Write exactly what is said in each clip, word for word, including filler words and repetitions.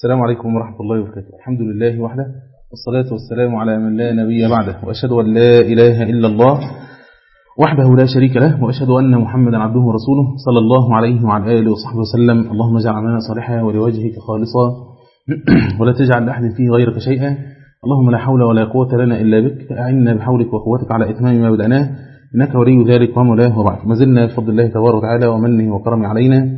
السلام عليكم ورحمة الله وبركاته. الحمد لله وحده، والصلاة والسلام على من لا نبي بعده، وأشهد أن لا إله إلا الله وحده لا شريك له، وأشهد أن محمدا عبده ورسوله صلى الله عليه وعلى آله وصحبه وسلم. اللهم اجعل عملنا صالحا ولوجهك خالصا ولا تجعل لأحد فيه غيرك شيئا. اللهم لا حول ولا قوة لنا إلا بك، فأعنا بحولك وقوتك على إتمام ما بدأناه، إنك ولي ذلك ومولاه. وبعد، ما زلنا بفضل الله تبارك وتعالى ومنه وكرمه علينا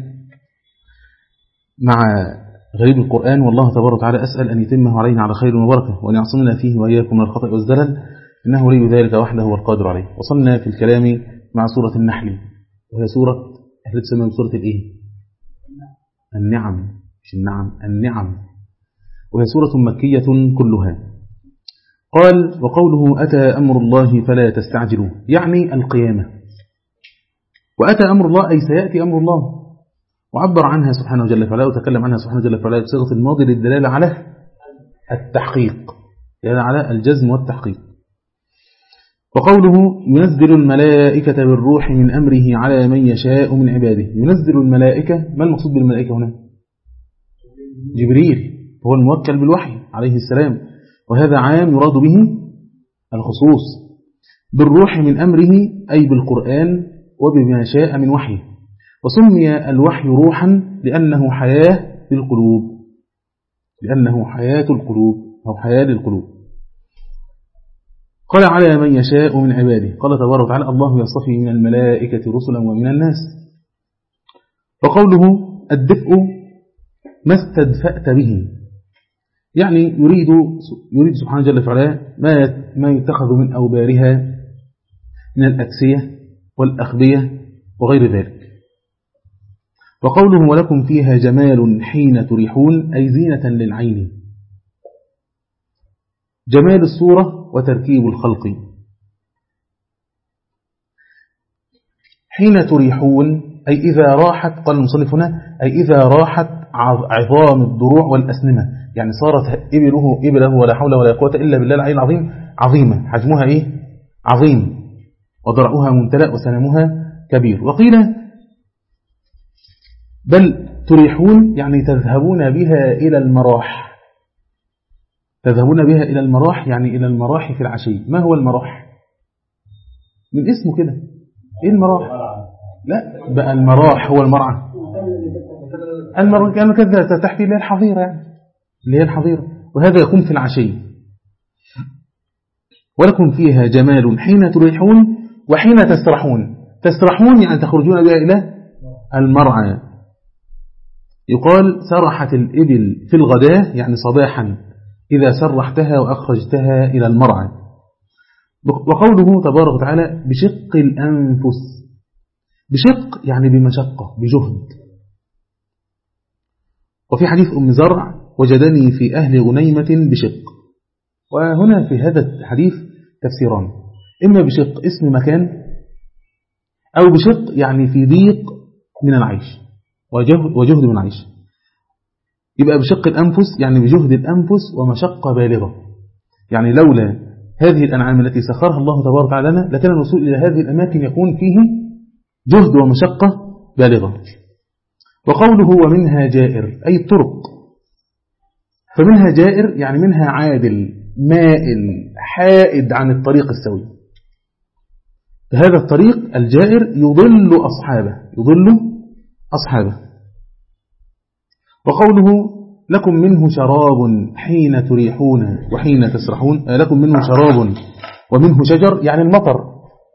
مع غريب القرآن، والله تبارك وتعالى أسأل أن يتمه علينا على خير وبركة، وأن يعصمنا فيه وإياكم من الخطأ والزلل، إنه ولي ذلك وحده والقادر عليه. وصلنا في الكلام مع سورة النحل، وهي سورة أهل تسمى سورة الإيه؟ النعم، مش النعم، النعم. وهي سورة مكية كلها. قال: وقوله أتى أمر الله فلا تستعجلوه، يعني القيامة. وأتى أمر الله أي سيأتي أمر الله، وعبر عنها سبحانه جل وعلا وتكلم عنها سبحانه جل وعلا بصيغة الماضي للدلالة على التحقيق، يعني على الجزم والتحقيق. وقوله ينزل الملائكة بالروح من أمره على من يشاء من عباده. ينزل الملائكة، ما المقصود بالملائكة هنا؟ جبريل، هو الموكل بالوحي عليه السلام، وهذا عام يراد به الخصوص. بالروح من أمره أي بالقرآن وبما شاء من وحيه. وسمي الوحي روحا لأنه حياة للقلوب، لأنه حياة القلوب أو حياة للقلوب. قال على من يشاء من عباده. قال تبارك وتعالى: الله يصطفي من الملائكة رسلا ومن الناس. وقوله الدفء ما استدفأت به، يعني يريد يريد سبحانه جل وعلا ما ما يتخذ من أوبارها من الأكسية والأخبية وغير ذلك. وقوله ولكم فيها جمال حين تريحون أي زينة للعين. جمال الصورة وتركيب الخلق. حين تريحون أي إذا راحت، قال المصنف هنا، أي إذا راحت عظام الضروع والأسنمة، يعني صارت إبله إبله ولا حول ولا قوة إلا بالله العلي العظيم عظيمة، حجمها إيه؟ عظيم، وضرعها ممتلأ وسنمها كبير. وقيل بل تريحون يعني تذهبون بها إلى المراح، تذهبون بها إلى المراح يعني إلى المراح في العشي. ما هو المراح؟ من اسمه كده، إيه المراح؟ لا بقى المراح هو المرعى، المراح كان كذا تحت اللي هي الحظيرة، يعني اللي هي الحظيرة، وهذا يكون في العشي. ولكم فيها جمال حين تريحون وحين تسرحون. تسرحون يعني تخرجون بها إلى المرعى. يقال سرحت الإبل في الغداء يعني صباحا إذا سرحتها وأخرجتها إلى المرعى. وقوله تبارك وتعالى بشق الأنفس. بشق يعني بمشقة، بجهد. وفي حديث أم زرع وجدني في أهل غنيمة بشق. وهنا في هذا الحديث تفسيران: إما بشق اسم مكان، أو بشق يعني في ضيق من العيش وجهد, وجهد من العيش. يبقى بشق الأنفس يعني بجهد الأنفس ومشقة بالغة، يعني لولا هذه الأنعام التي سخرها الله تبارك وتعالى لنا لكان الوصول إلى هذه الأماكن يكون فيه جهد ومشقة بالغة. وقوله ومنها جائر أي الطرق. فمنها جائر يعني منها عادل مائل حائد عن الطريق السوي. هذا الطريق الجائر يضل أصحابه، يضل أصحابه. وقوله لكم منه شراب حين تريحون وحين تسرحون، لكم منه شراب ومنه شجر يعني المطر،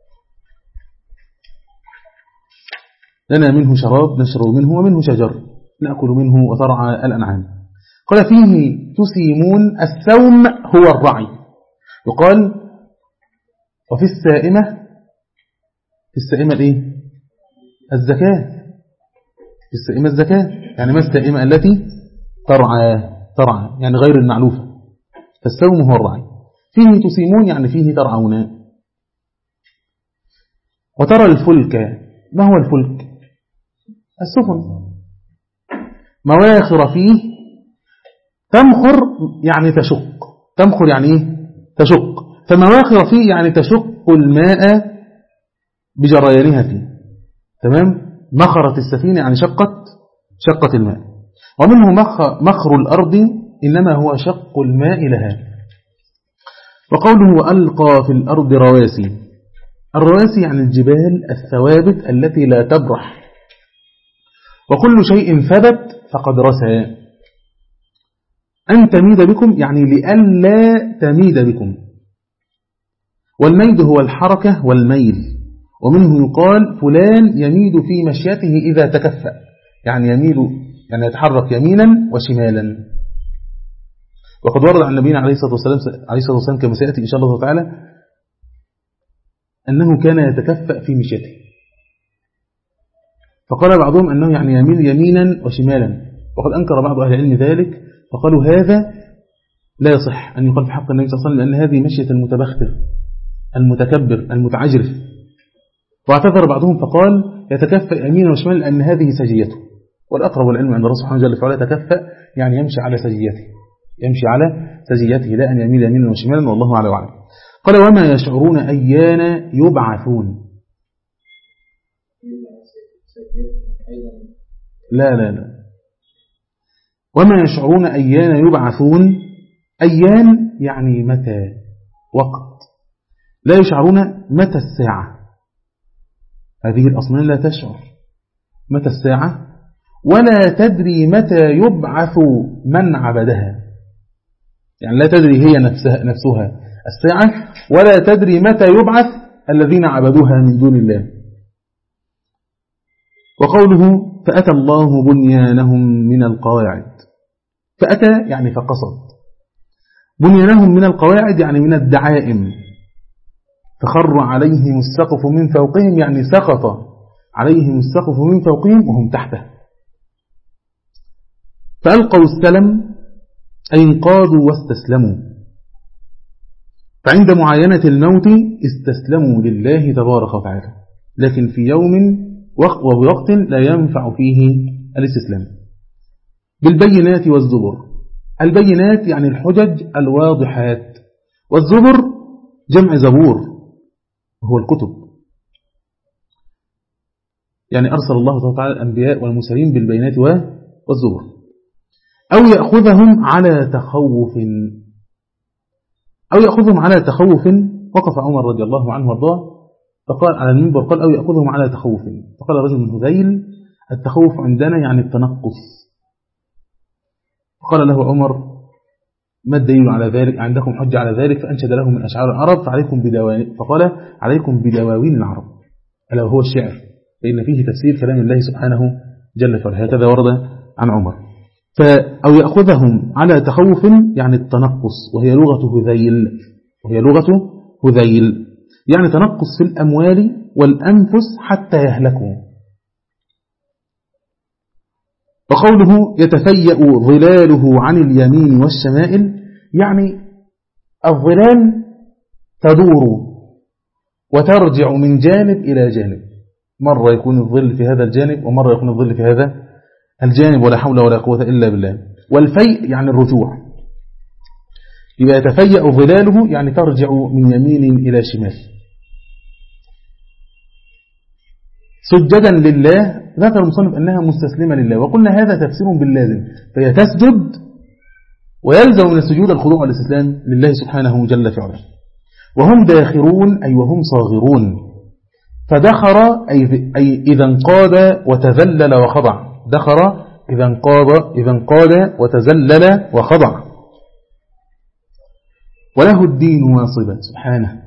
لنا منه شراب نشرب منه ومنه شجر نأكل منه وترعى الأنعام. قال فيه تسيمون. السوم هو الرعي. يقال وفي السائمة، في السائمة الايه؟ الزكاة. في السائمة الزكاة، يعني ما السائمة التي ترعى، ترعى يعني غير المعلوفة. فالسوم هو الرعي. فيه تسيمون يعني فيه ترعون. وترى الفلك. ما هو الفلك؟ السفن. مواخر فيه تمخر يعني تشق. تمخر يعني ايه؟ تشق. فمواخر فيه يعني تشق الماء بجريانها فيه. تمام؟ مخرت السفينة يعني شقت شقت الماء. ومنه مخر الأرض إنما هو شق الماء لها. وقوله وألقى في الأرض رواسي، الرواسي يعني الجبال الثوابت التي لا تبرح، وكل شيء ثبت فقد رسى. أن تميد بكم يعني لئلا تميد بكم. والميد هو الحركة والميل، ومنه يقال فلان يميد في مشيته إذا تكفأ، يعني يميل يعني يتحرك يمينا وشمالا. وقد ورد عن نبينا عليه الصلاة والسلام عليه الصلاة والسلام كما سيأتي إن شاء الله تعالى أنه كان يتكفأ في مشيته، فقال بعضهم أنه يعني يميل يمينا وشمالا، وقد أنكر بعض أهل العلم ذلك، فقالوا هذا لا يصح أن يقال في حق النبي صلى الله عليه وسلم، لأن هذه مشية المتبختر المتكبر المتعجرف. واعتذر بعضهم فقال يتكفأ يمينا وشمالا لأن هذه سجيته، والأقرب والعلم عند الله سبحانه وتعالى فعلا يتكفأ يعني يمشي على سجيته، يمشي على سجيته لا أن يميل يمينا وشمالا، والله أعلم وأعلم. قال وما يشعرون أيان يبعثون. لا لا لا وما يشعرون أيان يبعثون. أيان يعني متى، وقت، لا يشعرون متى الساعة. هذه الأصنام لا تشعر متى الساعة، ولا تدري متى يبعث من عبدها، يعني لا تدري هي نفسها, نفسها الساعة، ولا تدري متى يبعث الذين عبدوها من دون الله. وقوله فأتى الله بنيانهم من القواعد، فأتى يعني فقصد، بنيانهم من القواعد يعني من الدعائم، فخر عليهم السقف من فوقهم يعني سقط عليهم السقف من فوقهم وهم تحته. فألقوا السلم أي انقادوا واستسلموا، فعند معاينة الموت استسلموا لله تبارك وتعالى، لكن في يوم ووقت لا ينفع فيه الاستسلام. بالبينات والزبر، البينات يعني الحجج الواضحات، والزبر جمع زبور وهو الكتب، يعني أرسل الله تعالى الأنبياء والمرسلين بالبينات والزبر. أو يأخذهم على تخوف، أو يأخذهم على تخوف. وقف عمر رضي الله عنه وارضاه فقال على المنبر قال أو يأخذهم على تخوف، فقال رجل من هذيل التخوف عندنا يعني التنقص. قال له عمر ما الدليل على ذلك، عندكم حجة على ذلك؟ فأنشد له من أشعار العرب فعليكم بدواوين، فقال عليكم بدواوين العرب ألا وهو الشعر، فإن فيه تفسير كلام الله سبحانه جل وعلا. هكذا ورد عن عمر. أو يأخذهم على تخوف يعني التنقص، وهي لغة هذيل، وهي لغة هذيل يعني تنقص في الأموال والأنفس حتى يهلكوا. وقوله يتفيأ ظلاله عن اليمين والشمائل يعني الظلال تدور وترجع من جانب إلى جانب، مرة يكون الظل في هذا الجانب ومرة يكون الظل في هذا الجانب، ولا حول ولا قوة إلا بالله. والفيء يعني الرجوع، إذا يتفيأ ظلاله يعني ترجع من يمين إلى شمال. سجدا لله، ذكر المصنف أنها مستسلمة لله، وقلنا هذا تفسير باللازم، فهي تسجد ويلزم من السجود الخضوع والاستسلام لله سبحانه جل في علاه. وهم داخرون أي وهم صاغرون، فدخر أي إذا انقاد وتذلل وخضع، دخر إذا انقاد إذا انقاد وتذلل وخضع. وله الدين واصبا، سبحانه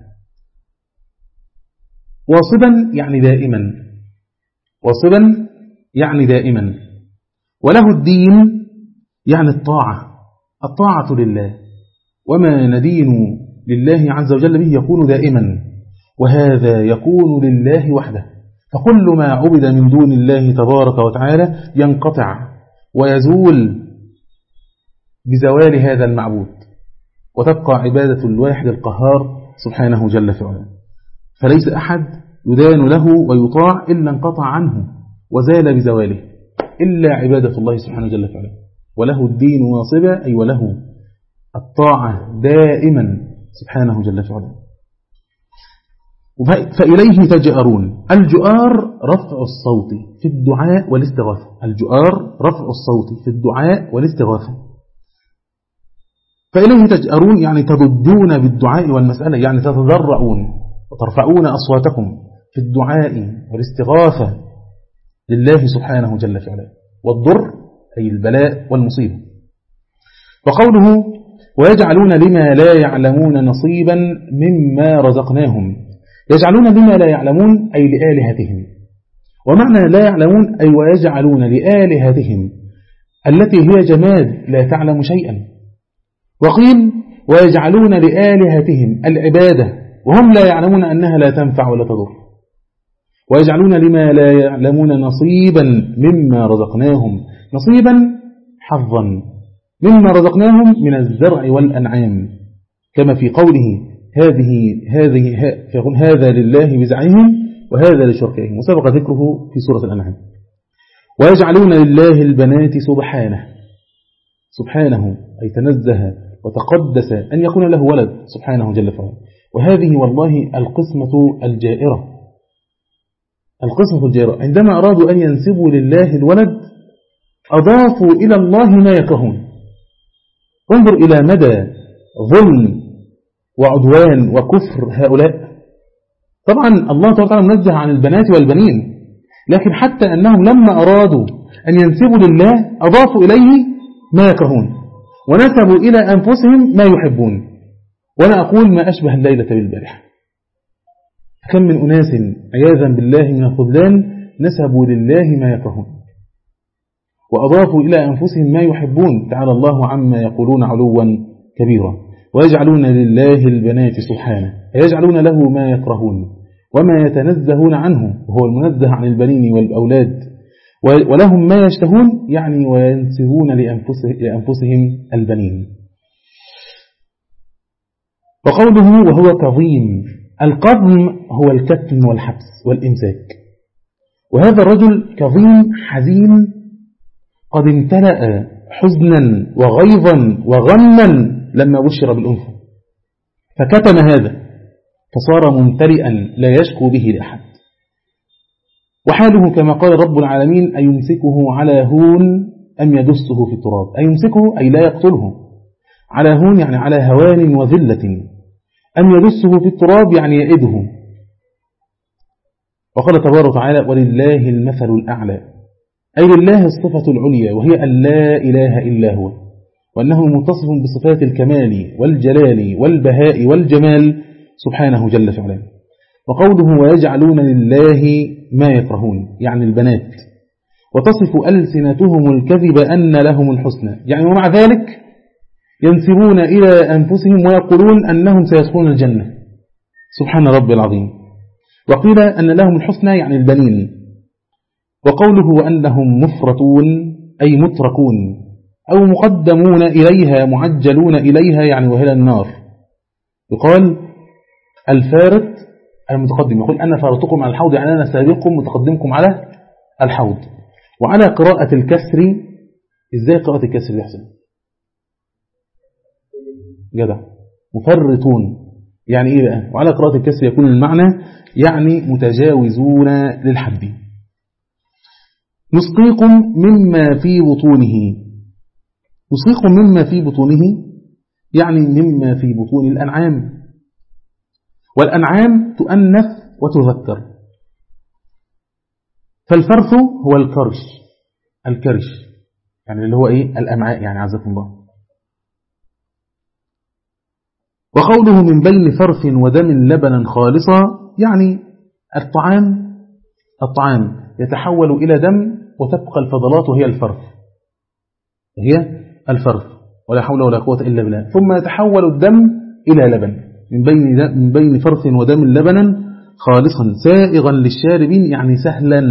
واصبا يعني دائما، واصبا يعني دائما. وله الدين يعني الطاعة، الطاعة لله، وما ندين لله عز وجل به يكون دائما، وهذا يكون لله وحده. فكل ما عبد من دون الله تبارك وتعالى ينقطع ويزول بزوال هذا المعبود، وتبقى عبادة الواحد القهار سبحانه جل في علاه. فليس أحد يدان له ويطاع إلا انقطع عنه وزال بزواله، إلا عبادة الله سبحانه جل في علاه. وله الدين واصبا أي وله الطاعة دائما سبحانه جل في علاه. فإليه تجأرون. الجؤار رفع الصوت في الدعاء والاستغاثة. الجؤار رفع الصوت في الدعاء والاستغاثة. فإليه تجأرون يعني تضدون بالدعاء والمسألة، يعني تتضرعون وترفعون أصواتكم في الدعاء والاستغاثة لله سبحانه جل في علاه. والضر أي البلاء والمصيبة. وقوله ويجعلون لما لا يعلمون نصيبا مما رزقناهم. يجعلون لما لا يعلمون أي لآلهتهم. ومعنى لا يعلمون أي ويجعلون لآلهتهم التي هي جماد لا تعلم شيئا. وقيل ويجعلون لآلهتهم العبادة وهم لا يعلمون أنها لا تنفع ولا تضر. ويجعلون لما لا يعلمون نصيبا مما رزقناهم. نصيبا حظا مما رزقناهم من الزرع والأنعام، كما في قوله هذه هذه فيقول هذا لله بزعمهم وهذا لشركائهم، وسبق ذكره في سورة الأنعام. ويجعلون لله البنات سبحانه. سبحانه أي تنزه وتقدس أن يكون له ولد سبحانه جل وعلا. وهذه والله القسمة الجائرة. القسمة الجائرة عندما أرادوا أن ينسبوا لله الولد أضافوا إلى الله ما يكرهون. انظر إلى مدى ظلم وعدوان وكفر هؤلاء. طبعا الله تعالى منزه عن البنات والبنين، لكن حتى أنهم لما أرادوا أن ينسبوا لله أضافوا إليه ما يكرهون ونسبوا إلى أنفسهم ما يحبون. وأنا أقول ما أشبه الليلة بالبارحة. كم من أناس عياذا بالله من الخذلان نسبوا لله ما يكرهون وأضافوا إلى أنفسهم ما يحبون. تعالى الله عما يقولون علوا كبيرا. ويجعلون لله البنات سبحانه، يجعلون له ما يكرهون وما يتنزهون عنه، وهو المنزه عن البنين والأولاد. ولهم ما يشتهون يعني وينسهون لأنفسهم البنين. وقوله وهو كظيم. القظم هو الكتم والحبس والإمساك. وهذا الرجل كظيم حزين قد امتلأ حزنا وغيظا وغما لما بشر بالأنثى، فكتم هذا فصار ممتلئا لا يشكو به لأحد. وحاله كما قال رب العالمين أيمسكه على هون أم يدسه في التراب. أيمسكه أي لا يقتله، على هون يعني على هوان وذلة، أم يدسه في التراب يعني يئده. وقال تبارك وتعالى ولله المثل الأعلى، أي لله الصفة العليا وهي أن لا إله إلا هو، وأنه متصف بصفات الكمال والجلال والبهاء والجمال سبحانه جل وعلا. وقوله ويجعلون لله ما يكرهون يعني البنات، وتصف ألسنتهم الكذب أن لهم الحسنى، يعني ومع ذلك ينسبون إلى أنفسهم ويقولون أنهم سيدخلون الجنة سبحان ربي العظيم. وقيل أن لهم الحسنى يعني البنين. وقوله وأنهم مفرطون أي متركون أو مقدمون إليها معجلون إليها يعني وهي النار. يقال الفارط المتقدم، يقول أنا فارطكم على الحوض يعني أنا سابقكم متقدمكم على الحوض. وعلى قراءة الكسر، إزاي قراءة الكسر يحسن جدع مفرطون يعني إيه بقى؟ وعلى قراءة الكسر يكون المعنى يعني متجاوزون للحد. نسقيكم مما في بطونه. نسقيكم مما في بطونه يعني مما في بطون الأنعام، والأنعام تؤنث وتذكر. فالفرث هو الكرش، الكرش يعني اللي هو إيه الأمعاء يعني عزكم الله. وقوله من بين فرث ودم لبنا خالصا يعني الطعام الطعام يتحول إلى دم وتبقى الفضلات وهي الفرث وهي الفرث ولا حول ولا قوة إلا بالله. ثم يتحول الدم إلى لبن من بين من بين فرث ودم لبنا خالصا سائغا للشاربين يعني سهلا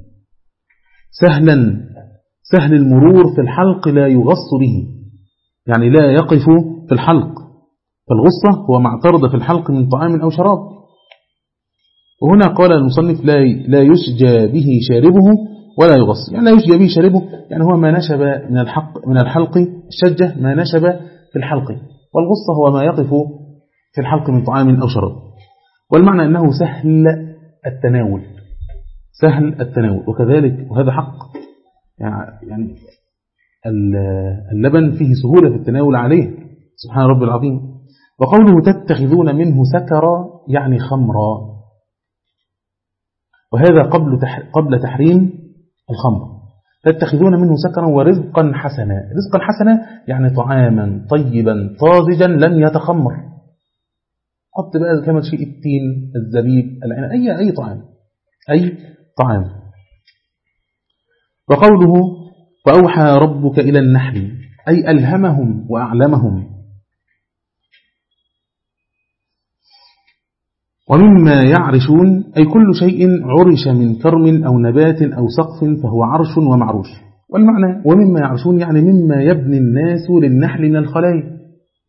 سهلا سهل المرور في الحلق لا يغص به يعني لا يقف في الحلق. فالغصة هو ما اعترض في الحلق من طعام أو شراب. وهنا قال المصنف لا لا يسجى به شاربه ولا يغص، يعني لا يسجى به شاربه يعني هو ما نشب من الحق من الحلق، الشجة ما نشب في الحلق، والغصة هو ما يقف في الحلق من طعام أو شراب. والمعنى أنه سهل التناول، سهل التناول. وكذلك وهذا حق، يعني اللبن فيه سهولة في التناول عليه سبحان رب العظيم. وقوله تتخذون منه سكرا يعني خمرا، وهذا قبل قبل تحريم الخمر. تتخذون منه سكرا ورزقا حسنا. رزقا حسنا يعني طعاما طيبا طازجا لم يتخمر. حط بقى كما شيء التين الزبيب العنب أي أي طعام أي طعام. وقوله وأوحى ربك إلى النحل أي ألهمهم وأعلمهم. ومما يعرشون أي كل شيء عرش من كرم أو نبات أو سقف فهو عرش ومعروش. والمعنى ومما يعرشون يعني مما يبني الناس للنحل من الخلايا،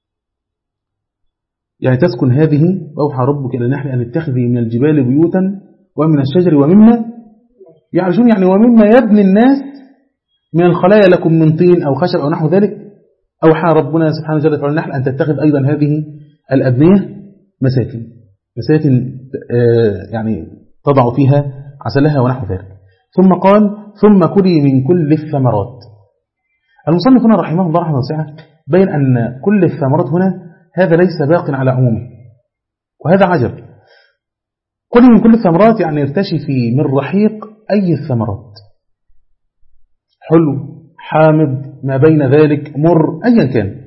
يعني تسكن هذه. وأوحى ربك إلى النحل أن اتخذي من الجبال بيوتا ومن الشجر ومما يعرشون يعني ومما يبني الناس من الخلايا لكم من طين أو خشب أو نحو ذلك. أوحى ربنا سبحانه وتعالى إلى النحل أن تتخذ أيضا هذه الأبنية مساكن، مساكن يعني تضع فيها عسلها ونحو ذلك. ثم قال ثم كلي من كل الثمرات. المصنف هنا رحمه الله رحمه واسعة بين أن كل الثمرات هنا هذا ليس باق على عمومه، وهذا عجب. كلي من كل الثمرات يعني ارتشفي من رحيق أي الثمرات، حلو حامض ما بين ذلك مر أيا كان.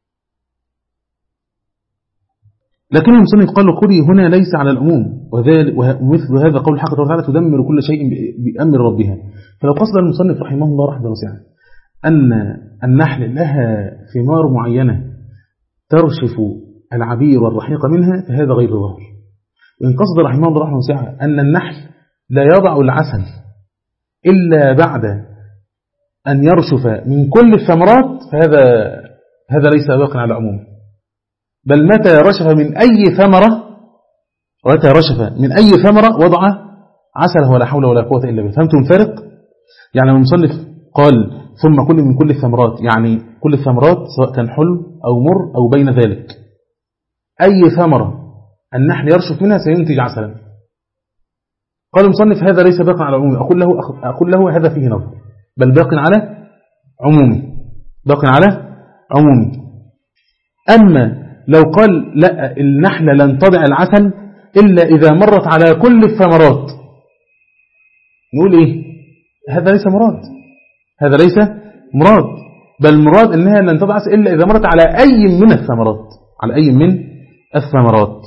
لكن المصنف قال كلي هنا ليس على العموم، ومثل هذا قول الحق تعالى تدمر كل شيء بأمر ربها. فلو قصد المصنف رحمه الله رحمه واسعة أن النحل لها ثمار معينة ترشف العبير والرحيق منها فهذا غير ظاهر. وإن قصد رحمه الله رحمه واسعة أن النحل لا يضع العسل إلا بعد أن يرشف من كل الثمرات فهذا هذا ليس باق على العموم، بل متى رشف من أي ثمرة متى رشف من أي ثمرة وضع عسله ولا حول ولا قوة إلا بالله. فهمتم الفرق؟ يعني المصنف قال ثم كل من كل الثمرات يعني كل الثمرات سواء كان حلو أو مر أو بين ذلك، أي ثمرة النحل يرشف منها سينتج عسلا. قال المصنف هذا ليس باق على عمومه. أقول له, أقول له هذا فيه نظر، بل باق على عمومه، باق على عمومه. أما لو قال لا النحلة لن تضع العسل إلا إذا مرت على كل الثمرات نقول إيه؟ هذا ليس مراد، هذا ليس مراد، بل مراد أنها لن تضع عسل إلا إذا مرت على أي من الثمرات، على أي من الثمرات.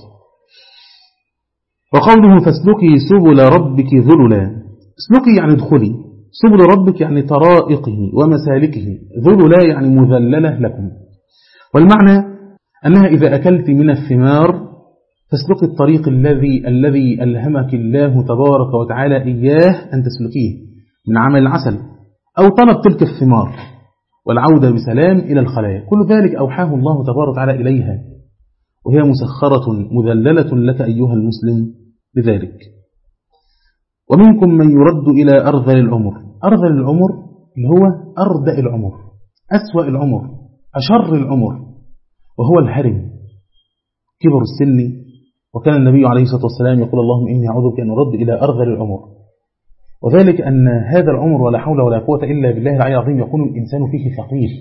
وقوله فاسلكي سبل ربك ذللا. اسلكي يعني ادخلي، سبل ربك يعني طرائقه ومسالكه، ذللا يعني مذللة لكم. والمعنى أنها إذا أكلت من الثمار فاسلكي الطريق الذي الذي ألهمك الله تبارك وتعالى إياه أن تسلكيه من عمل العسل أو طلب تلك الثمار والعودة بسلام إلى الخلايا. كل ذلك أوحاه الله تبارك وتعالى إليها، وهي مسخرة مذللة لك أيها المسلم بذلك. ومنكم من يرد إلى أرذل العمر. أرذل العمر اللي هو أردأ العمر، أسوأ العمر، أشر العمر، وهو الهرم، كبر السن. وكان النبي عليه الصلاة والسلام يقول اللهم إني أعوذ بك أن أرد إلى أرذل العمر، وذلك أن هذا العمر ولا حول ولا قوة إلا بالله العلي العظيم يكون الإنسان فيه ثقيل،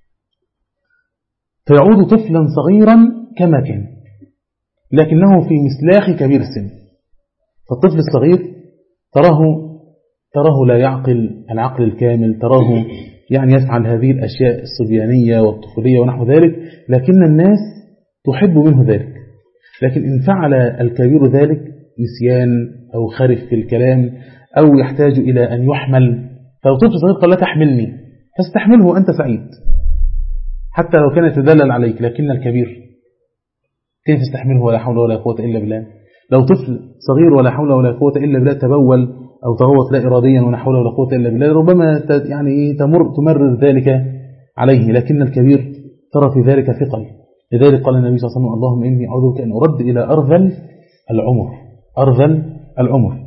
فيعود طفلا صغيرا كما كان لكنه في مسلاخ كبير السن. فالطفل الصغير تراه تراه لا يعقل العقل الكامل، تراه يعني يفعل هذه الأشياء الصبيانية والطفولية ونحو ذلك، لكن الناس تحب منه ذلك. لكن إن فعل الكبير ذلك نسيان أو خرف في الكلام أو يحتاج إلى أن يحمل، فلو طفل صغير قال لا تحملني فاستحمله أنت سعيد حتى لو كان يتدلل عليك. لكن الكبير كيف تستحمله ولا حول ولا قوة إلا بالله؟ لو طفل صغير ولا حول ولا قوة إلا بالله تبول أو تغوط لا إراديا ولا حول ولا قوة إلا بالله ربما يعني تمر تمرر ذلك عليه، لكن الكبير ترى في ذلك ثقل. لذلك قال النبي صلى الله عليه وسلم اللهم إني أعوذ بك أن أرد إلى أرذل العمر، أرذل العمر.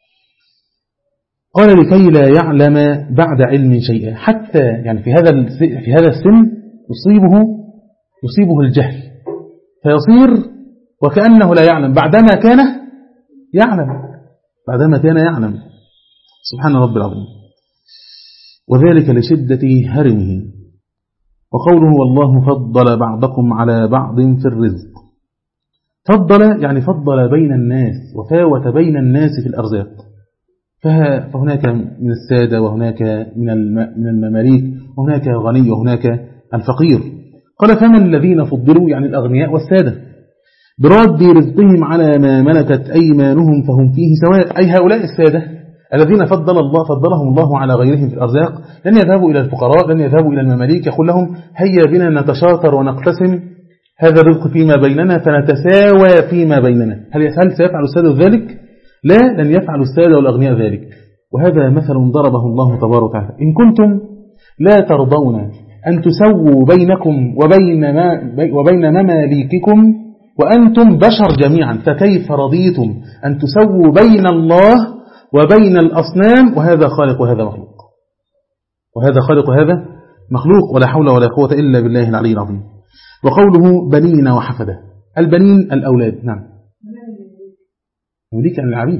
قال لكي لا يعلم بعد علم شيئا، حتى يعني في هذا في هذا السن يصيبه يصيبه الجهل فيصير وكأنه لا يعلم بعدما كان يعلم بعدما كان يعلم سبحان رب العظيم، وذلك لشدة هرمه. وقوله والله فضل بعضكم على بعض في الرزق، فضل يعني فضل بين الناس وفاوت بين الناس في الأرزاق، فهناك من السادة وهناك من المماليك وهناك الغني وهناك الفقير. قال فمن الذين فضلوا يعني الأغنياء والسادة براد رزقهم على ما ملكت أيمانهم فهم فيه سواء، أي هؤلاء السادة الذين فضل الله فضلهم الله على غيرهم في الأرزاق لن يذهبوا إلى الفقراء، لن يذهبوا إلى المماليك يقول لهم هيا بنا نتشاطر ونقتسم هذا الرزق فيما بيننا فنتساوى فيما بيننا. هل هل سيفعل السادة ذلك؟ لا، لن يفعل السادة والأغنياء ذلك. وهذا مثل ضربه الله تبارك وتعالى، إن كنتم لا ترضون أن تسووا بينكم وبين, ما وبين مماليككم وأنتم بشر جميعا، فكيف رضيتم أن تسووا بين الله وبين الأصنام وهذا خالق وهذا مخلوق، وهذا خالق وهذا مخلوق، ولا حول ولا قوة إلا بالله العلي العظيم. وقوله بنين وحفدة، البنين الأولاد، نعم يملك عن العبيد.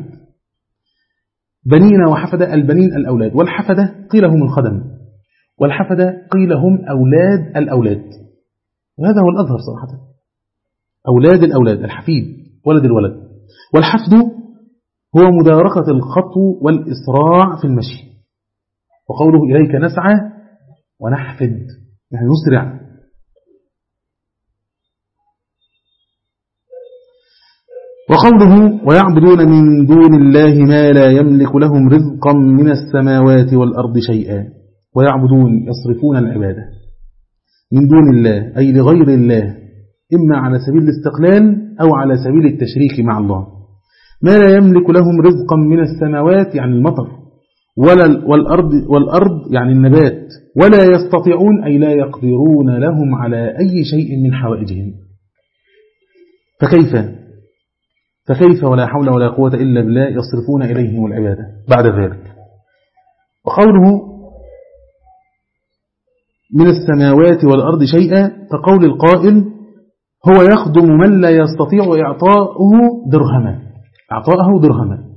بنين وحفدة، البنين الأولاد، والحفدة قيل هم الخدم، والحفدة قيل هم أولاد الأولاد، وهذا هو الأظهر صراحة، أولاد الأولاد، الحفيد ولد الولد. والحفد هو مداركة الخطو والإسراع في المشي، وقوله إليك نسعى ونحفد يعني نسرع. وقوله ويعبدون من دون الله ما لا يملك لهم رزقا من السماوات والأرض شيئا، ويعبدون يصرفون العبادة من دون الله أي لغير الله، إما على سبيل الاستقلال أو على سبيل التشريك مع الله. ما لا يملك لهم رزقا من السماوات يعني المطر، ولا والأرض, والأرض يعني النبات، ولا يستطيعون أي لا يقدرون لهم على أي شيء من حوائجهم. فكيف فكيف ولا حول ولا قوة إلا بالله يصرفون إليهم العبادة بعد ذلك. وقوله من السماوات والأرض شيئا فقول القائل هو يخدم من لا يستطيع إعطاؤه درهما إعطاءه درهما.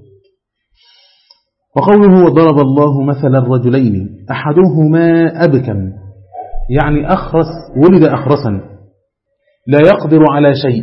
وقوله وضرب الله مثل الرجلين أحدهما أبكم يعني أخرس ولد أخرسا لا يقدر على شيء،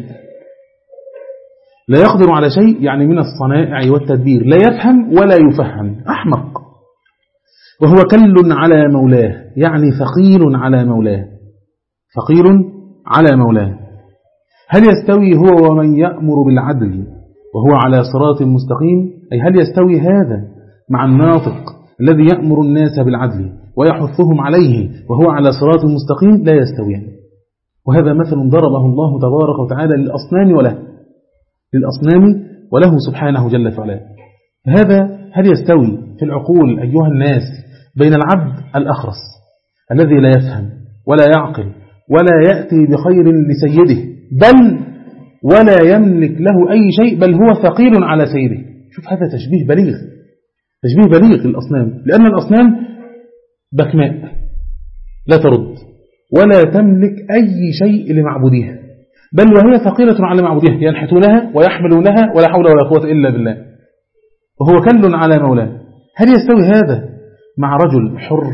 لا يقدر على شيء يعني من الصنائع والتدبير، لا يفهم ولا يفهم، أحمق. وهو كل على مولاه يعني ثقيل على مولاه، ثقيل على مولاه. هل يستوي هو ومن يأمر بالعدل وهو على صراط مستقيم، أي هل يستوي هذا مع الناطق الذي يأمر الناس بالعدل ويحثهم عليه وهو على صراط مستقيم؟ لا يستويان. وهذا مثل ضربه الله تبارك وتعالى للأصنام وله للأصنام وله سبحانه جل وعلا. هذا هل يستوي في العقول أيها الناس بين العبد الأخرس الذي لا يفهم ولا يعقل ولا يأتي بخير لسيده بل ولا يملك له أي شيء بل هو ثقيل على سيده؟ شوف هذا تشبيه بليغ، تشبيه بليغ للأصنام، لأن الأصنام بكماء لا ترد ولا تملك أي شيء لمعبودها بل وهي ثقيلة على معبودها، ينحتونها ويحملونها ولا حول ولا قوة إلا بالله، وهو كل على مولاه. هل يستوي هذا مع رجل حر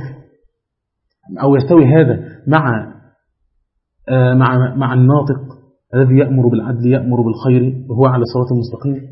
أو يستوي هذا مع آه مع مع الناطق الذي يأمر بالعدل يأمر بالخير وهو على صراط مستقيم؟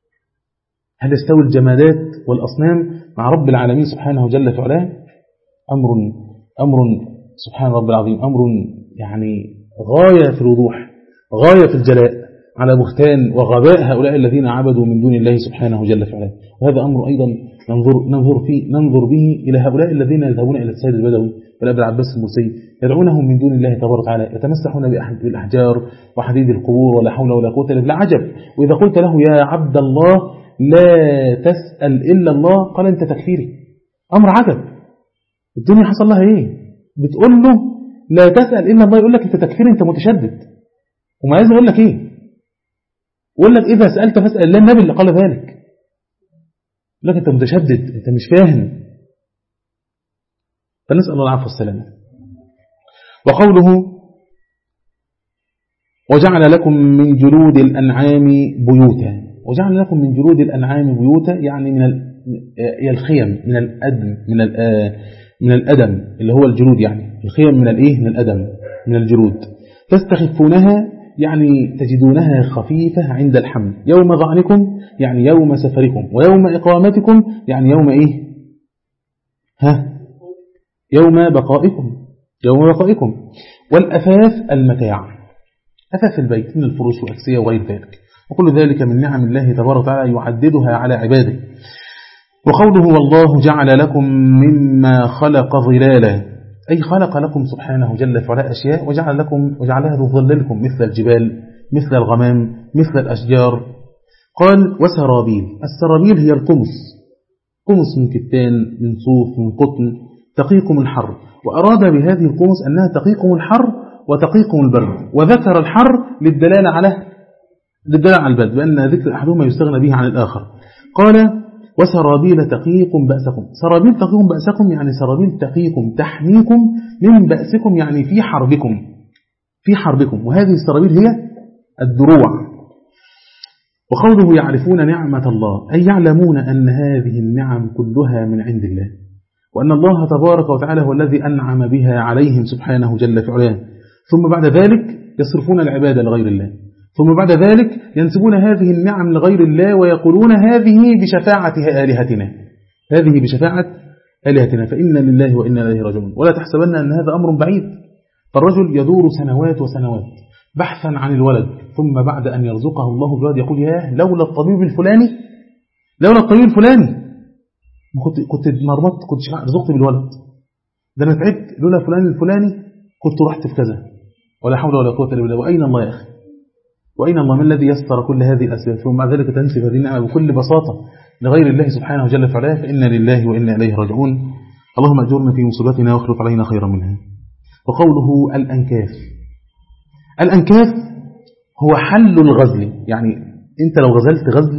هل يستوي الجمادات والأصنام مع رب العالمين سبحانه جل وعلا؟ أمر أمر سبحان رب العظيم، أمر يعني غاية في الوضوح، غاية في الجلاء على بهتان وغباء هؤلاء الذين عبدوا من دون الله سبحانه جل وعلا. وهذا أمر أيضا ننظر, ننظر, فيه ننظر به إلى هؤلاء الذين يذهبون إلى السيد البدوي والأبي العباس المرسي يدعونهم من دون الله تبارك وتعالى، يتمسحون بالأحجار وحديد القبور ولا حول ولا قوة إلا بالله. عجب، وإذا قلت له يا عبد الله لا تسأل إلا الله قال أنت تكفيري. أمر عجب، الدنيا حصل لها إيه؟ بتقول له لا تسأل إلا الله يقول لك أنت تكفيري، أنت متشدد. وما عايز أقول لك إيه؟ يقول لك إذا سألت فاسأل الله، النبي اللي قال ذلك. يقول لك أنت متشدد، أنت مش فاهم. فنسأل الله العفو والسلامة. وقوله وجعل لكم من جلود الأنعام بيوتا. وجعل لكم من جلود الأنعام بيوتا يعني من الخيم، من الأدم، من من الأدم اللي هو الجلود، يعني الخيم من الإيه؟ من الأدم، من الجلود. تستخفونها يعني تجدونها خفيفة عند الحمل، يوم ظعنكم يعني يوم سفركم، ويوم إقامتكم يعني يوم إيه؟ ها؟ يوم بقائكم، يوم بقائكم. والأثاث المتاع، أثاث البيت من الفروش والأكسية وغير ذلك، وكل ذلك من نعم الله تبارك وتعالى يعددها على عباده. وقوله والله جعل لكم مما خلق ظلالا، أي خلق لكم سبحانه جل وعلا أشياء وجعل لكم وجعلها تظللكم مثل الجبال، مثل الغمام، مثل الأشجار. قال وسرابيل، السرابيل هي القمص، قمص من كتان، من صوف، من قطن، تقيكم الحر. وأراد بهذه القمص أنها تقيكم الحر وتقيكم البرد، وذكر الحر للدلالة على للدلالة على البرد، بأن ذكر أحدهما يستغنى به عن الآخر. قال وسرابيل تقيكم بأسكم، سرابيل تقيكم بأسكم يعني سرابيل تقيكم تحميكم من بأسكم، يعني في حربكم، في حربكم. وهذه السرابيل هي الدروع. وقوله يعرفون نعمة الله، أي يعلمون أن هذه النعم كلها من عند الله، وأن الله تبارك وتعالى هو الذي أنعم بها عليهم سبحانه جل في علاه. ثم بعد ذلك يصرفون العبادة لغير الله، ثم بعد ذلك ينسبون هذه النعم لغير الله ويقولون هذه بشفاعة آلهتنا، هذه بشفاعة آلهتنا، فإنا لله وإنا إليه راجعون. ولا تحسبن أن هذا أمر بعيد، فالرجل يدور سنوات وسنوات بحثا عن الولد، ثم بعد أن يرزقه الله الولد يقول ياه لولا الطبيب الفلاني، لولا الطبيب الفلاني كنت كنت مرمطت، كنت رزقت بالولد، ده أنا تعبت لولا فلان الفلاني كنت رحت في كذا، ولا حول ولا قوة إلا بالله. وأين الله يا أخي؟ وأين الله؟ من الذي يسر كل هذه الأسباب؟ ثم بعد ذلك تنسب هذه النعمة بكل بساطة لغير الله سبحانه جل وعلا، فإنا لله وإنا إليه راجعون. اللهم أجرنا في مصيبتنا واخلف علينا خيرا منها. وقوله الأنكاف، الأنكاف هو حل الغزل، يعني أنت لو غزلت غزل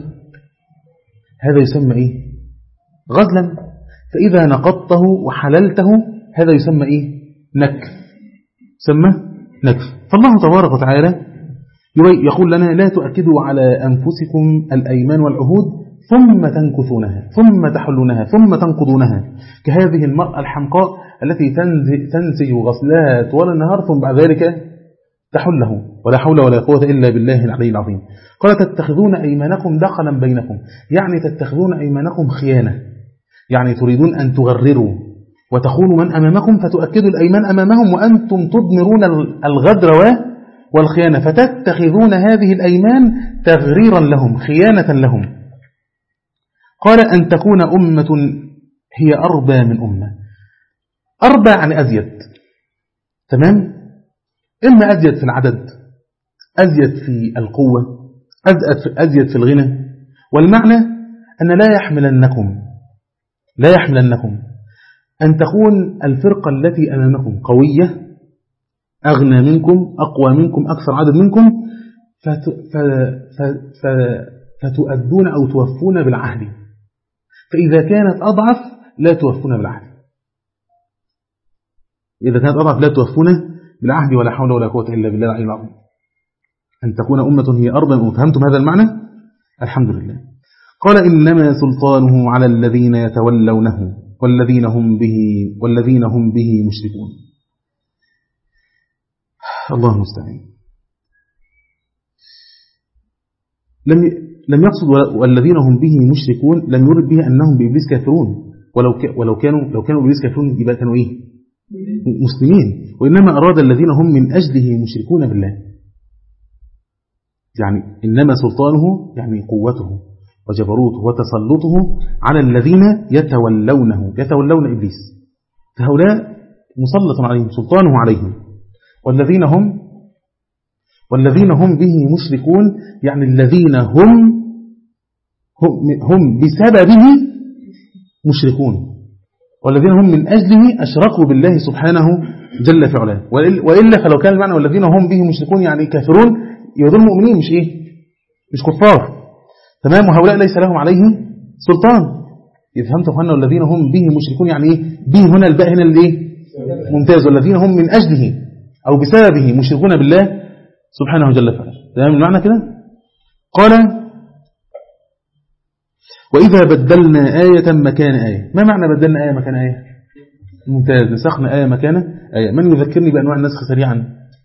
هذا يسمى إيه؟ غزلا، فإذا نقضته وحللته هذا يسمى إيه؟ نكف، يسمى نكف. فالله تبارك وتعالى يقول لنا لا تؤكدوا على أنفسكم الأيمان والعهود ثم تنكثونها ثم تحلونها ثم تنقضونها، كهذه المرأة الحمقاء التي تنسج غسلها طوال النهار ثم بعد ذلك تحله، ولا حول ولا قوة إلا بالله العلي العظيم. قال تتخذون أيمانكم دخلا بينكم، يعني تتخذون أيمانكم خيانة، يعني تريدون أن تغرروا وتخونوا من أمامكم فتؤكدوا الأيمان أمامهم وأنتم تضمرون الغدر والخيانة، فتتخذون هذه الأيمان تغريرا لهم، خيانة لهم. قال أن تكون أمة هي أربى من أمة، أربى عن أزيد، تمام؟ إما أزيد في العدد، أزيد في القوة، أزيد في الغنى. والمعنى أن لا يحملنكم لا يحملنكم أن تكون الفرقة التي أمامكم قوية، أغنى منكم، أقوى منكم، أكثر عدد منكم، فت... ف... ف... ف... فتؤدون أو توفون بالعهد، فإذا كانت أضعف لا توفون بالعهد، إذا كانت أضعف لا توفون بالعهد، ولا حول ولا قوة إلا بالله العلي العظيم. أن تكون أمة هي أربى من. فهمتم هذا المعنى؟ الحمد لله. قال إنما سلطانه على الذين يتولونه والذين هم به والذين هم به مشركون. الله المستعان. لم لم يقصد والذين هم به مشركون، لم يرد به أنهم بإبليس كافرون، ولو ولو كانوا لو كانوا بإبليس كافرون يبقى كانوا إيه؟ مسلمين. وإنما أراد الذين هم من أجله مشركون بالله، يعني إنما سلطانه يعني قوته وجبروته وتسلطه على الذين يتولونه يتولون إبليس، فهؤلاء مسلط عليهم، سلطانه عليهم. والذين هم والذين هم به مشركون يعني الذين هم هم بسببه مشركون، والذين هم من أجله أشركوا بالله سبحانه جل في علاه. وإلا فلو كان المعنى والذين هم به مشركون يعني كافرون، يودون المؤمنين مش إيه؟ مش كفار، تمام؟ وهؤلاء ليس لهم عليه سلطان. يفهمت أخوانا والذين هم به مشركون يعني إيه؟ به هنا الباء هنا الإيه؟ ممتاز. والذين هم من أجله أو بسببه مشركون بالله سبحانه جل وعلا. تمام المعنى كده. قال وإذا بدلنا آية مكان آية. ما معنى بدلنا آية مكان آية؟ ممتاز. نسخنا آية مكان آية. من يذكرني بأنواع النسخ سريعا؟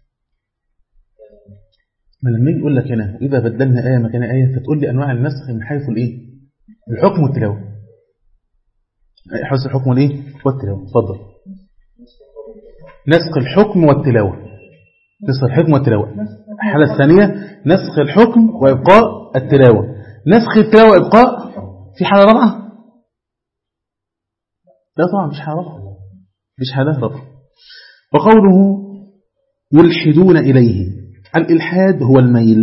ما لما يقول لك هنا إذا بدلنا آية مكان آية فتقول لي أنواع النسخ من حيث الإيه؟ الحكم والتلاوة. حيث الحكم والإيه؟ والتلاوة. تفضل. نسخ الحكم والتلاوة. نسخ الحكم والتلاوة. الحالة الثانية نسخ الحكم وإبقاء التلاوة. نسخ التلاوة وإبقاء في حالة رابعة؟ لا طبعا مش حالة رابعة، مش حالة رابعة. وقوله يلحدون إليه. الإلحاد هو الميل.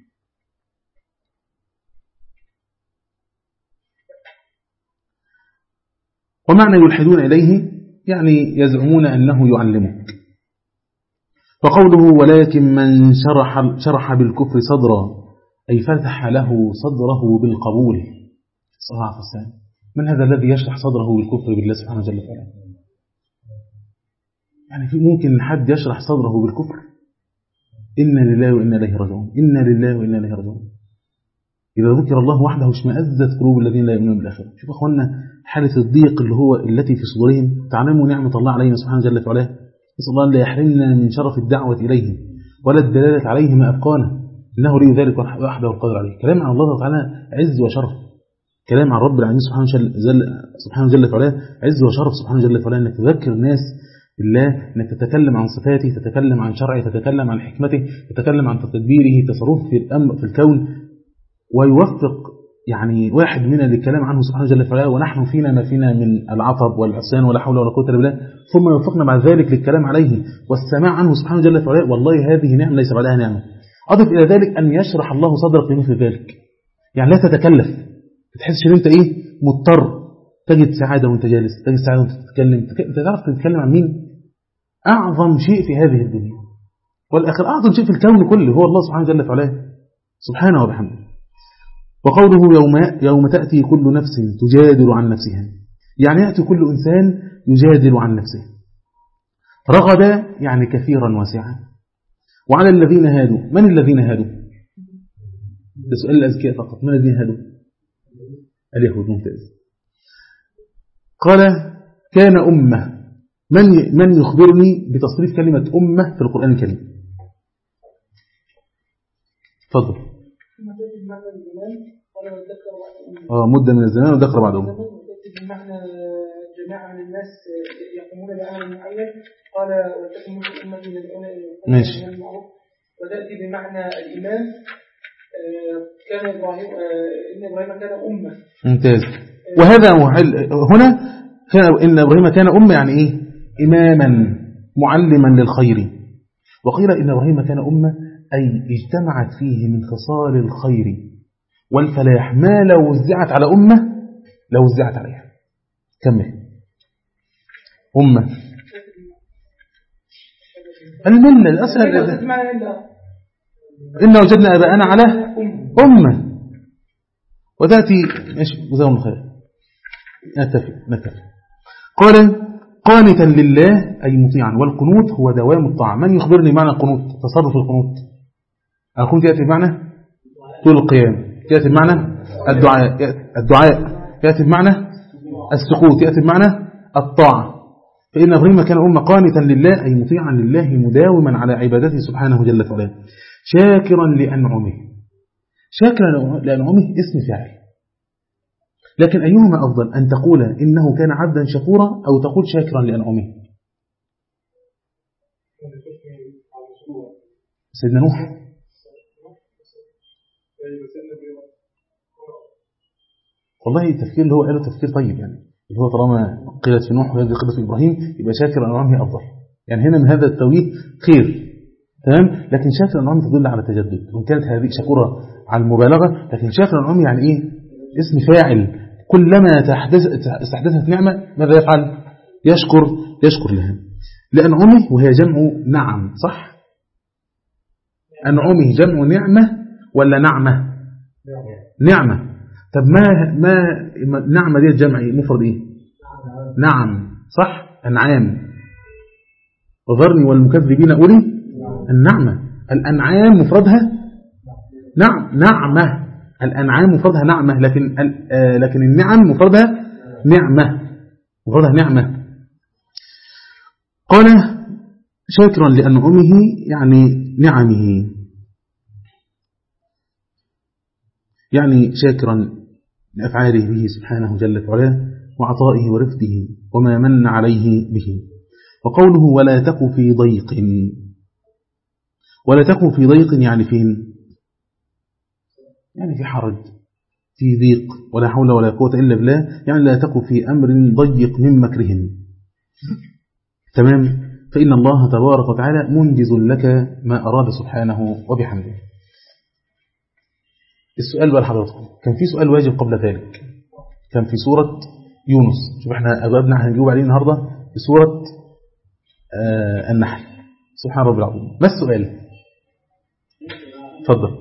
ومعنى يلحدون إليه يعني يزعمون أنه يعلمك. وقوله ولكن من شرح, شرح بالكفر صدرا أي فتح له صدره بالقبول. صلى الله عليه وسلم. من هذا الذي يشرح صدره بالكفر بالله سبحانه وتعالى؟ يعني في ممكن حد يشرح صدره بالكفر؟ إنا لله وإنا إليه راجعون. إنا لله وإنا إليه راجعون. إذا ذكر الله وحده اشمئزت قلوب الذين لا يؤمنون بالآخرة. شوف أخوانا حالة الضيق اللي هو التي في صدورهم. تعلموا نعمة الله علينا سبحانه جل وعلا. نسأل الله أن لا يحرمنا من شرف الدعوة إليه ولا الدلالة عليه ما أبقانا، إنه لي ذلك وحده القادر عليه. كلام عن الله تعالى عز وشرف. كلام عن رب العالمين سبحانه جل سبحانه جل وعلا عز وشرف سبحانه جل وعلا. أنك تذكر الناس بالله، أنك تتكلم عن صفاته، تتكلم عن شرعه، تتكلم عن حكمته، تتكلم عن تدبيره، تصرفه في الأمر في الكون، ويوفق يعني واحد منا للكلام عنه سبحانه جل وعلا ونحن فينا ما فينا من العطب والعصيان ولا حول ولا قوة إلا بالله، ثم يوفقنا بعد ذلك للكلام عليه والسماع عنه سبحانه جل وعلا. والله هذه نعمة ليس بعدها نعمة. أضف إلى ذلك أن يشرح الله صدرك بمثل ذلك. يعني لا تتكلف، تحسش ان انت ايه مضطر، تجد سعادة وانت جالس، تجد سعادة وانت تتكلم. انت تعرف تتكلم عن مين؟ أعظم شيء في هذه الدنيا والآخر، أعظم شيء في الكون كله هو الله سبحانه جل وعلا سبحانه وبحمده. وقوله يوم, يوم تأتي كل نفس تجادل عن نفسها، يعني يأتي كل إنسان يجادل عن نفسه. رغد يعني كثيرا واسعا. وعلى الذين هادوا. من الذين هادوا؟ ده سؤال الأذكياء فقط. من الذين هادوا؟ اليهود. ممتاز. قال كان أمة. من من يخبرني بتصريف كلمة أمة في القرآن الكريم؟ تفضل. اه مدة من الزمان وذكر بعد أمة. بمعنى جماعة من الناس يقومون بعمل معين. قال وتكون أمة من الأمم ماشي. وتأتي بمعنى الإمام. كان إبراهيم إن إبراهيم كان أمة. ممتاز. وهذا هنا كان إن إبراهيم كان أمة يعني إيه؟ إماما معلما للخير. وقيل إن إبراهيم كان أمة أي اجتمعت فيه من خصال الخير والفلاح ما لو وزعت على أمة لو وزعت عليها. كمل. أمة الملة الأسهل. إن وجدنا أباءنا على أمة. وتأتي جزاهم الله خير. نتفق نتفق. قال قانتا لله أي مطيعا. والقنوت هو دوام الطاعة. من يخبرني معنى القنوت؟ تصرف القنوت. القنوت يأتي بمعنى طول القيام، يأتي بمعنى الدعاء، الدعاء يأتي بمعنى السكوت، يأتي بمعنى الطاعة. فإن إبراهيم كان أمة قانتا لله أي مطيعا لله مداوما على عبادته سبحانه جل وعلا شاكرا لأنعمه. شاكرا لأنعمه اسم فاعل. لكن أيهما أفضل، أن تقول إنه كان عبدا شكورا أو تقول شاكرا لأنعمه؟ سيدنا نوح والله التفكير اللي هو قاله تفكير طيب، يعني اللي هو طالما قيلت في نوح وهذه قيلت في إبراهيم يبقى شاكرا لأنعمه أفضل. يعني هنا من هذا التوجيه خير تمام. لكن شاكرا لأنعمه تدل على التجدد، وإن كانت هذه شكورة على المبالغة، لكن شاكرا لأنعمه يعني إيه؟ اسم فاعل. كلما استحدثت نعمة ماذا يفعل؟ يشكر يشكر لها. لأنعمه وهي جمع نعم، صح؟ أنعمه جمع نعمة ولا نعمة؟ نعمة. طب ما ما نعمة دي جمع مفرد إيه؟ نعم، صح؟ أنعام. وذرني والمكذبين أولي النعمة. الأنعام مفردها نعم نعمة، الأنعام مفردها نعمة، لكن لكن النعم مفردها نعمة، مفردها نعمة. قال شاكرا لأنعمه يعني نعمه، يعني شاكرا لأفعاله به سبحانه جل وعلا وعطائه ورفده وما من عليه به. وقوله ولا تك في ضيق، ولا تك في ضيق يعني فين؟ يعني في حرج، في ضيق، ولا حول ولا قوة إلا بالله، يعني لا تك في أمر ضيق من مكرهم. تمام؟ فإن الله تبارك وتعالى منجز لك ما أراد سبحانه وبحمده. السؤال بقى لحضراتكم، كان في سؤال واجب قبل ذلك، كان في سورة يونس. شوف احنا أبوابنا هنجيب عليه النهاردة في سورة آه النحل. سبحان رب العظيم. ما السؤال؟ تفضل.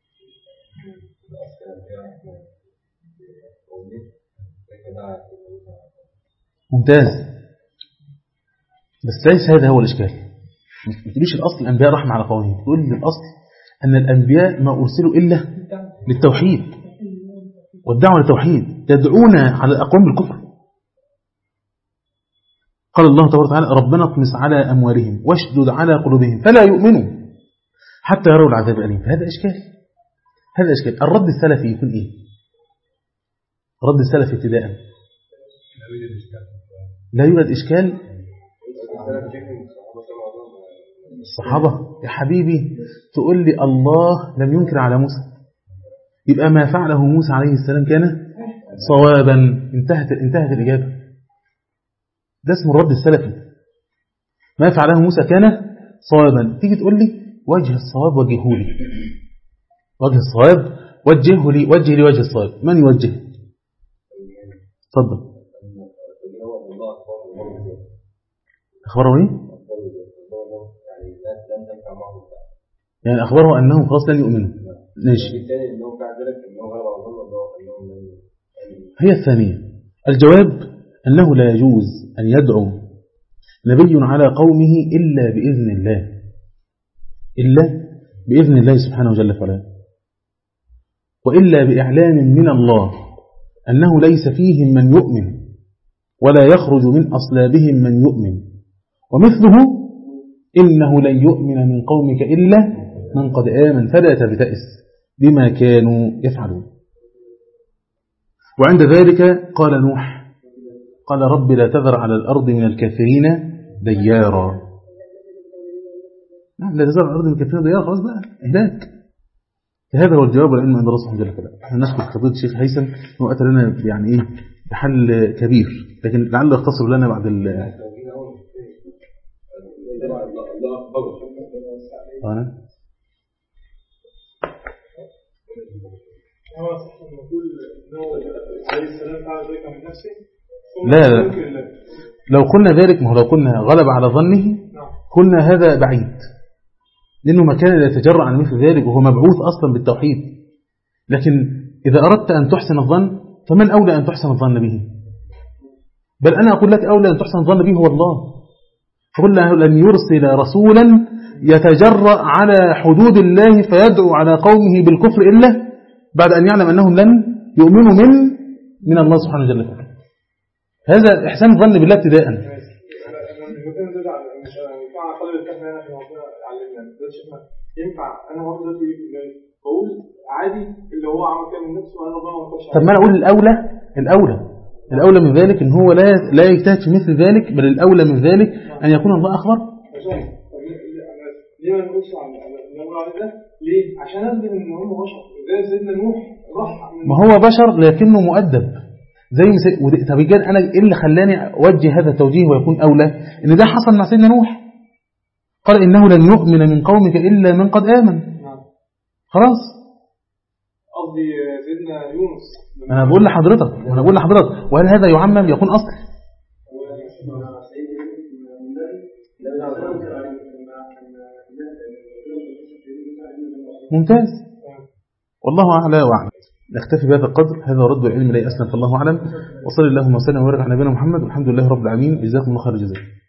ممتاز، بس ليس هذا هو الإشكال. ما تقوليش الأصل الأنبياء رحمة على قومهم، تقول الأصل أن الأنبياء ما أرسلوا إلا للتوحيد والدعوة للتوحيد، تدعونا على الأقوام بالكفر. قال الله تبارك وتعالى ربنا اطمس على أموالهم واشدد على قلوبهم فلا يؤمنوا حتى يروا العذاب الأليم. فهذا إشكال، هذا إشكال. الرد السلفي يكون إيه؟ الرد السلفي ابتداء لا يوجد إشكال. الصحابة يا حبيبي تقول لي الله لم ينكر على موسى، يبقى ما فعله موسى عليه السلام كان صوابا. انتهت انتهت الإجابة. ده اسمه الرد السلفي. ما فعله موسى كان صوابا. تيجي تقول لي وجه الصواب وجهه لي، وجه الصواب وجهه لي، وجه لي وجه الصواب. من يوجه؟ تفضل. أخبره إيه؟ يعني أخبره أنهم خلاص لن يؤمنوا. ماشي. هي الثانية. الجواب أنه لا يجوز أن يدعو نبي على قومه إلا بإذن الله، إلا بإذن الله سبحانه وجل وعلا، وإلا بإعلان من الله أنه ليس فيهم من يؤمن ولا يخرج من أصلابهم من يؤمن، ومثله إنه لن يؤمن من قومك إلا من قد آمن فلا تبتئس بما كانوا يفعلون. وعند ذلك قال نوح قال رب لا تذر على الأرض من الكافرين ديارا. لا تذر على الأرض من الكافرين ديارا، خلاص بقى هداك. هذا هو الجواب والعلم عند الله سبحانه وتعالى. احنا نشكر فضيلة الشيخ هيثم انه اتى لنا يعني ايه بحل كبير، لكن لعله يختصر لنا بعد ال انا لا لا لو قلنا ذلك، ما هو لو قلنا غلب على ظنه قلنا هذا بعيد، لأنه مكان لا يتجرأ عن مثل ذلك وهو مبعوث أصلا بالتوحيد. لكن إذا أردت أن تحسن الظن فمن أولى أن تحسن الظن به؟ بل أنا أقول لك أولى أن تحسن الظن به هو الله. فقل لن يرسل رسولا يتجرأ على حدود الله فيدعو على قومه بالكفر إلا بعد أن يعلم أنهم لن يؤمنوا من من الله سبحانه وتعالى. هذا إحسان الظن بالله ابتداء. ينفع انا برضه دلوقتي بقول عادي اللي هو عمل كده من نفسه وانا ربنا ما قلتش. طب ما انا اقول الاولى الاولى الاولى من ذلك ان هو لا لا يجتهد في مثل ذلك، بل الاولى من ذلك ان يكون الله اخبر. ليه ما نقولش عن نقول على ده؟ ليه؟ عشان اثبت ان هم بشر زي سيدنا نوح راح. ما هو بشر لكنه مؤدب زي مسي... طب يجي انا ايه اللي خلاني اوجه هذا التوجيه ويكون اولى؟ ان ده حصل مع سيدنا نوح، قال إنه لن يؤمن من قومك إلا من قد آمن. نعم. خلاص. قصدي سيدنا يونس. أنا بقول لحضرتك أنا بقول لحضرتك وهل هذا يعمم يكون أصل؟ ممتاز. والله أعلى وأعلم. نكتفي بهذا القدر. هذا رد العلم لا أسلم، فالله أعلم. وصلى اللهم وسلم وبارك على نبينا محمد والحمد لله رب العالمين. جزاكم الله خير الجزاء.